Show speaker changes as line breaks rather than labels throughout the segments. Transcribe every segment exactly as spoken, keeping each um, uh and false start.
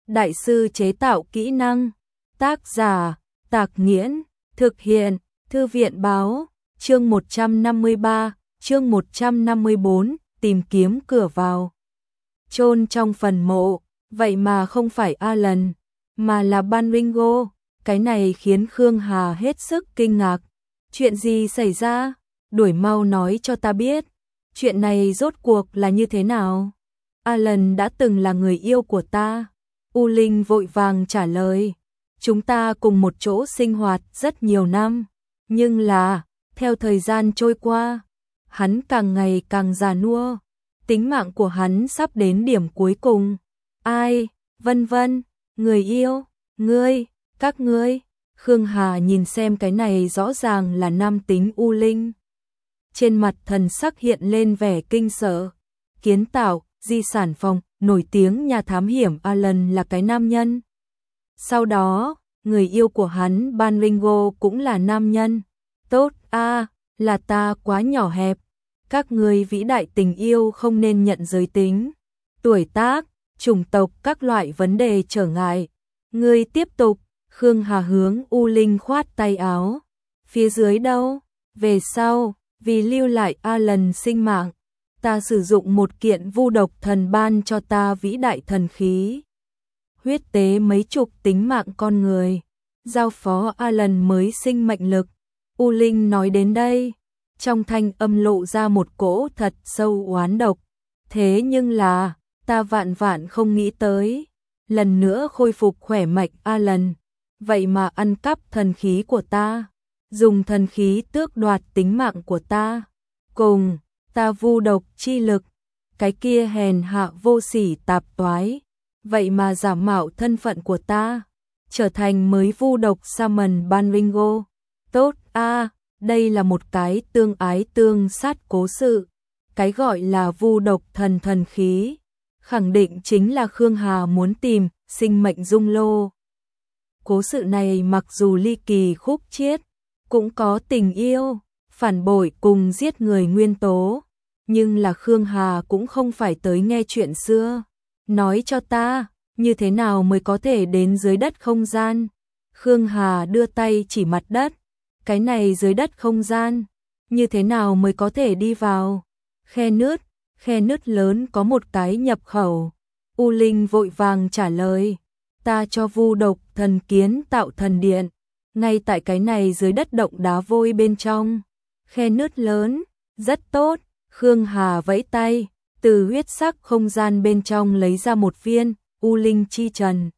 đại sư chế tạo kỹ năng. Tác giả, Tạc Nghiễn, thực hiện, Thư viện báo, chương một trăm năm mươi ba, chương một trăm năm mươi bốn, tìm kiếm cửa vào. Chôn trong phần mộ, vậy mà không phải Alan, mà là Banringo, cái này khiến Khương Hà hết sức kinh ngạc. Chuyện gì xảy ra? Đuổi mau nói cho ta biết. Chuyện này rốt cuộc là như thế nào? Alan đã từng là người yêu của ta. U Linh vội vàng trả lời. Chúng ta cùng một chỗ sinh hoạt rất nhiều năm. Nhưng là, theo thời gian trôi qua, hắn càng ngày càng già nua. Tính mạng của hắn sắp đến điểm cuối cùng. Ai? Vân vân, người yêu, ngươi, các ngươi. Khương Hà nhìn xem cái này rõ ràng là nam tính U Linh. Trên mặt thần sắc hiện lên vẻ kinh sợ. Kiến tạo, di sản phòng, nổi tiếng nhà thám hiểm Alan là cái nam nhân. Sau đó, người yêu của hắn Banringo cũng là nam nhân. Tốt a, à, là ta quá nhỏ hẹp. Các ngươi vĩ đại tình yêu không nên nhận giới tính, tuổi tác, chủng tộc các loại vấn đề trở ngại. Ngươi tiếp tục. Khương Hà hướng U Linh khoát tay áo. Phía dưới đâu? Về sau, vì lưu lại Alan sinh mạng, ta sử dụng một kiện vu độc thần ban cho ta vĩ đại thần khí. Huyết tế mấy chục tính mạng con người, giao phó Alan mới sinh mệnh lực. U Linh nói đến đây, trong thanh âm lộ ra một cỗ thật sâu oán độc. Thế nhưng là, ta vạn vạn không nghĩ tới, lần nữa khôi phục khỏe mạnh Alan, vậy mà ăn cắp thần khí của ta, dùng thần khí tước đoạt tính mạng của ta, cùng ta vu độc chi lực, cái kia hèn hạ vô sỉ tạp toái, vậy mà giả mạo thân phận của ta, trở thành mới vu độc Saman Banringo. Tốt a, à, đây là một cái tương ái tương sát cố sự. Cái gọi là vu độc thần thần khí, khẳng định chính là Khương Hà muốn tìm sinh mệnh dung lô. Cố sự này mặc dù ly kỳ khúc chiết, cũng có tình yêu, phản bội cùng giết người nguyên tố, nhưng là Khương Hà cũng không phải tới nghe chuyện xưa. Nói cho ta, như thế nào mới có thể đến dưới đất không gian? Khương Hà đưa tay chỉ mặt đất. Cái này dưới đất không gian, như thế nào mới có thể đi vào? Khe nứt, khe nứt lớn có một cái nhập khẩu. U Linh vội vàng trả lời. Ta cho vu độc thần kiến tạo thần điện, ngay tại cái này dưới đất động đá vôi bên trong. Khe nứt lớn, rất tốt. Khương Hà vẫy tay, từ huyết sắc không gian bên trong lấy ra một viên U Linh chi trần.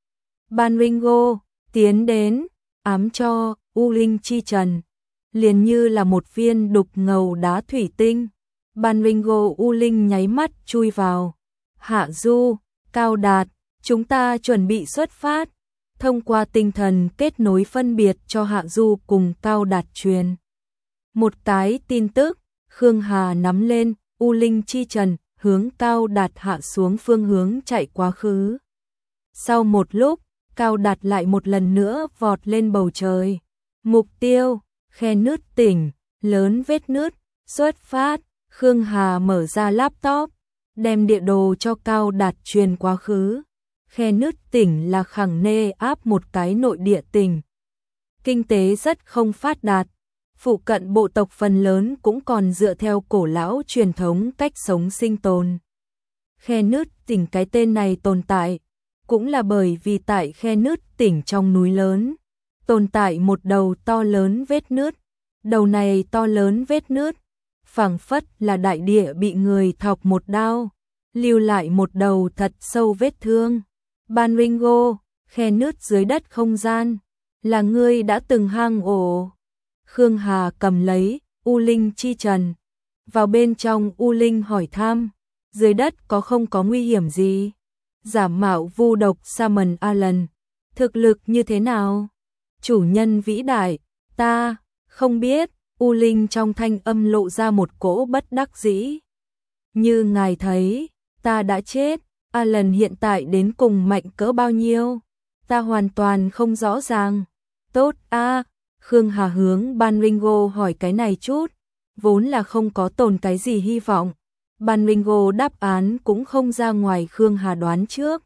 Banringo tiến đến, ám cho U Linh chi trần, liền như là một viên đục ngầu đá thủy tinh. Banringo U Linh nháy mắt chui vào. Hạ Du, Cao Đạt, chúng ta chuẩn bị xuất phát. Thông qua tinh thần kết nối phân biệt cho Hạ Du cùng Cao Đạt truyền một cái tin tức. Khương Hà nắm lên U Linh chi trần, hướng Cao Đạt hạ xuống phương hướng chạy quá khứ. Sau một lúc, Cao Đạt lại một lần nữa vọt lên bầu trời. Mục tiêu, khe nứt tỉnh, lớn vết nứt, xuất phát. Khương Hà mở ra laptop, đem địa đồ cho Cao Đạt truyền quá khứ. Khe nứt tỉnh là khẳng nê áp một cái nội địa tỉnh. Kinh tế rất không phát đạt. Phụ cận bộ tộc phần lớn cũng còn dựa theo cổ lão truyền thống cách sống sinh tồn. Khe nứt tỉnh cái tên này tồn tại, cũng là bởi vì tại khe nứt tỉnh trong núi lớn, tồn tại một đầu to lớn vết nứt. Đầu này to lớn vết nứt, phảng phất là đại địa bị người thọc một đao, lưu lại một đầu thật sâu vết thương. Banringo, khe nứt dưới đất không gian, là ngươi đã từng hang ổ. Khương Hà cầm lấy U Linh chi trần, vào bên trong U Linh hỏi thăm, dưới đất có không có nguy hiểm gì? Giả mạo vu độc Saman Alan, thực lực như thế nào? Chủ nhân vĩ đại, ta không biết. U Linh trong thanh âm lộ ra một cỗ bất đắc dĩ. Như ngài thấy, ta đã chết. Alan hiện tại đến cùng mạnh cỡ bao nhiêu? Ta hoàn toàn không rõ ràng. Tốt a, à, Khương Hà hướng Banringo hỏi cái này chút, vốn là không có tồn cái gì hy vọng. Banringo đáp án cũng không ra ngoài Khương Hà đoán trước.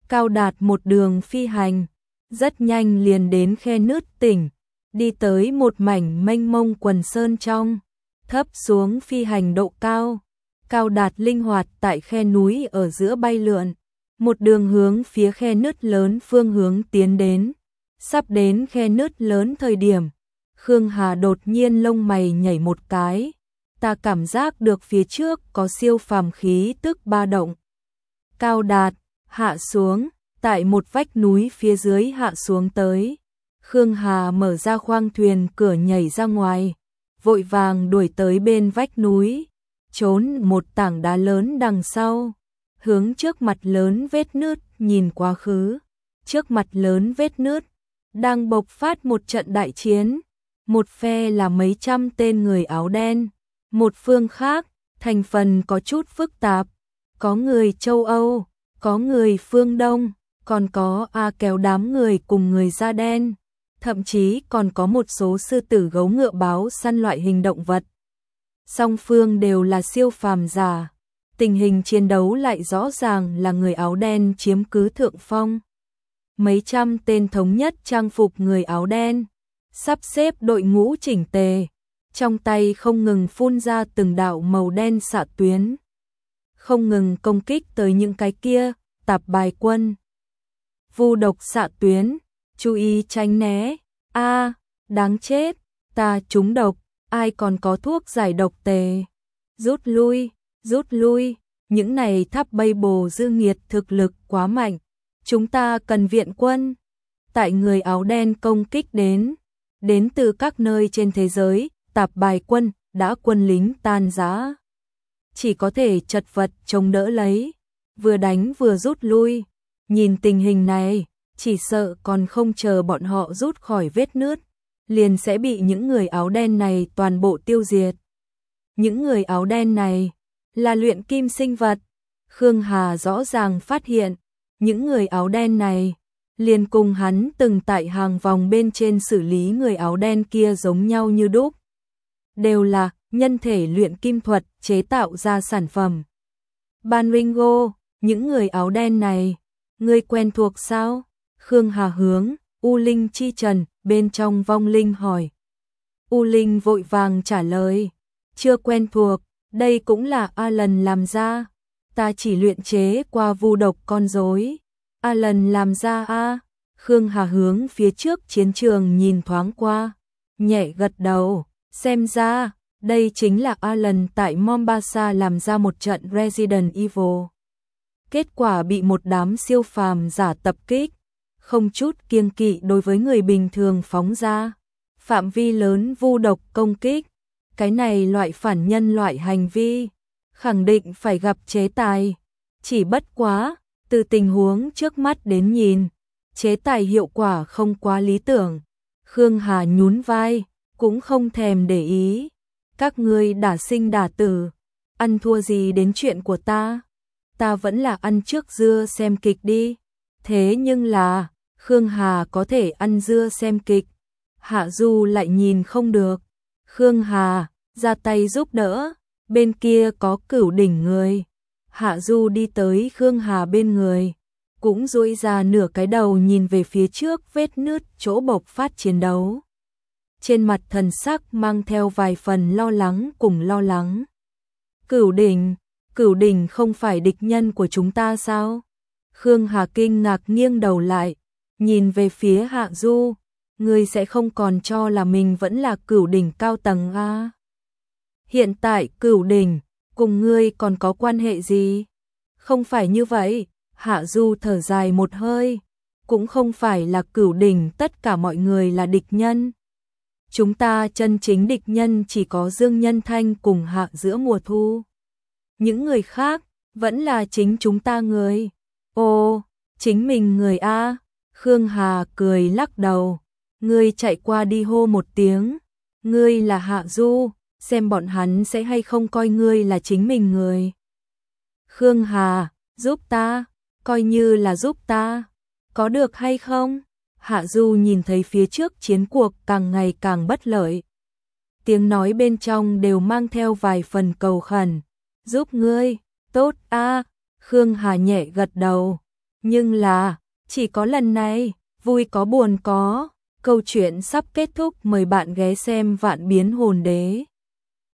Cao Đạt một đường phi hành, rất nhanh liền đến khe nứt tỉnh, đi tới một mảnh mênh mông quần sơn trong, thấp xuống phi hành độ cao. Cao Đạt linh hoạt tại khe núi ở giữa bay lượn, một đường hướng phía khe nứt lớn phương hướng tiến đến. Sắp đến khe nứt lớn thời điểm, Khương Hà đột nhiên lông mày nhảy một cái, ta cảm giác được phía trước có siêu phàm khí tức ba động. Cao Đạt hạ xuống, tại một vách núi phía dưới hạ xuống tới. Khương Hà mở ra khoang thuyền cửa nhảy ra ngoài, vội vàng đuổi tới bên vách núi, trốn một tảng đá lớn đằng sau, hướng trước mặt lớn vết nứt nhìn quá khứ. Trước mặt lớn vết nứt đang bộc phát một trận đại chiến, một phe là mấy trăm tên người áo đen, một phương khác thành phần có chút phức tạp, có người châu Âu, có người phương Đông, còn có A kéo đám người cùng người da đen, thậm chí còn có một số sư tử gấu ngựa báo săn loại hình động vật. Song phương đều là siêu phàm giả, tình hình chiến đấu lại rõ ràng là người áo đen chiếm cứ thượng phong. Mấy trăm tên thống nhất trang phục người áo đen, sắp xếp đội ngũ chỉnh tề, trong tay không ngừng phun ra từng đạo màu đen xạ tuyến, không ngừng công kích tới những cái kia tạp bài quân. Vu độc xạ tuyến, chú ý tránh né. A, đáng chết, ta trúng độc, ai còn có thuốc giải độc tề? Rút lui, rút lui, những này tháp bay bồ dư nghiệt thực lực quá mạnh, chúng ta cần viện quân. Tại người áo đen công kích đến, đến từ các nơi trên thế giới, tạp bài quân đã quân lính tan rã, chỉ có thể chật vật chống đỡ lấy, vừa đánh vừa rút lui. Nhìn tình hình này, chỉ sợ còn không chờ bọn họ rút khỏi vết nứt, liền sẽ bị những người áo đen này toàn bộ tiêu diệt. Những người áo đen này là luyện kim sinh vật. Khương Hà rõ ràng phát hiện, những người áo đen này liền cùng hắn từng tại hàng vòng bên trên xử lý người áo đen kia giống nhau như đúc. Đều là nhân thể luyện kim thuật chế tạo ra sản phẩm. Ban Ringo, những người áo đen này, ngươi quen thuộc sao? Khương Hà hướng U Linh chi trần bên trong vong linh hỏi. U Linh vội vàng trả lời, chưa quen thuộc, đây cũng là Alan làm ra, ta chỉ luyện chế qua vu độc con rối. Alan làm ra a? Khương Hà hướng phía trước chiến trường nhìn thoáng qua, nhẹ gật đầu, xem ra đây chính là Alan tại Mombasa làm ra một trận Resident Evil. Kết quả bị một đám siêu phàm giả tập kích, không chút kiêng kỵ đối với người bình thường phóng ra, phạm vi lớn vu độc công kích. Cái này loại phản nhân loại hành vi, khẳng định phải gặp chế tài. Chỉ bất quá, từ tình huống trước mắt đến nhìn, chế tài hiệu quả không quá lý tưởng. Khương Hà nhún vai, cũng không thèm để ý. Các ngươi đả sinh đả tử, ăn thua gì đến chuyện của ta? Ta vẫn là ăn trước dưa xem kịch đi. Thế nhưng là, Khương Hà có thể ăn dưa xem kịch, Hạ Du lại nhìn không được. Khương Hà ra tay giúp đỡ, bên kia có Cửu Đỉnh người. Hạ Du đi tới Khương Hà bên người, cũng duỗi ra nửa cái đầu nhìn về phía trước vết nứt chỗ bộc phát chiến đấu. Trên mặt thần sắc mang theo vài phần lo lắng cùng lo lắng. Cửu Đỉnh, Cửu Đỉnh không phải địch nhân của chúng ta sao? Khương Hà kinh ngạc nghiêng đầu lại, nhìn về phía Hạ Du, ngươi sẽ không còn cho là mình vẫn là Cửu Đỉnh cao tầng a? Hiện tại Cửu Đỉnh cùng ngươi còn có quan hệ gì? Không phải như vậy. Hạ Du thở dài một hơi, cũng không phải là Cửu Đỉnh tất cả mọi người là địch nhân. Chúng ta chân chính địch nhân chỉ có Dương Nhân Thanh cùng Hạ Giữa Mùa Thu. Những người khác vẫn là chính chúng ta người. Ồ, chính mình người a? Khương Hà cười lắc đầu. Ngươi chạy qua đi hô một tiếng, ngươi là Hạ Du, xem bọn hắn sẽ hay không coi ngươi là chính mình người. Khương Hà, giúp ta, coi như là giúp ta, có được hay không? Hạ Du nhìn thấy phía trước chiến cuộc càng ngày càng bất lợi. Tiếng nói bên trong đều mang theo vài phần cầu khẩn. Giúp ngươi, tốt a. Khương Hà nhẹ gật đầu, Nhưng là, chỉ có lần này, vui có buồn có. Câu chuyện sắp kết thúc, mời bạn ghé xem Vạn Biến Hồn Đế.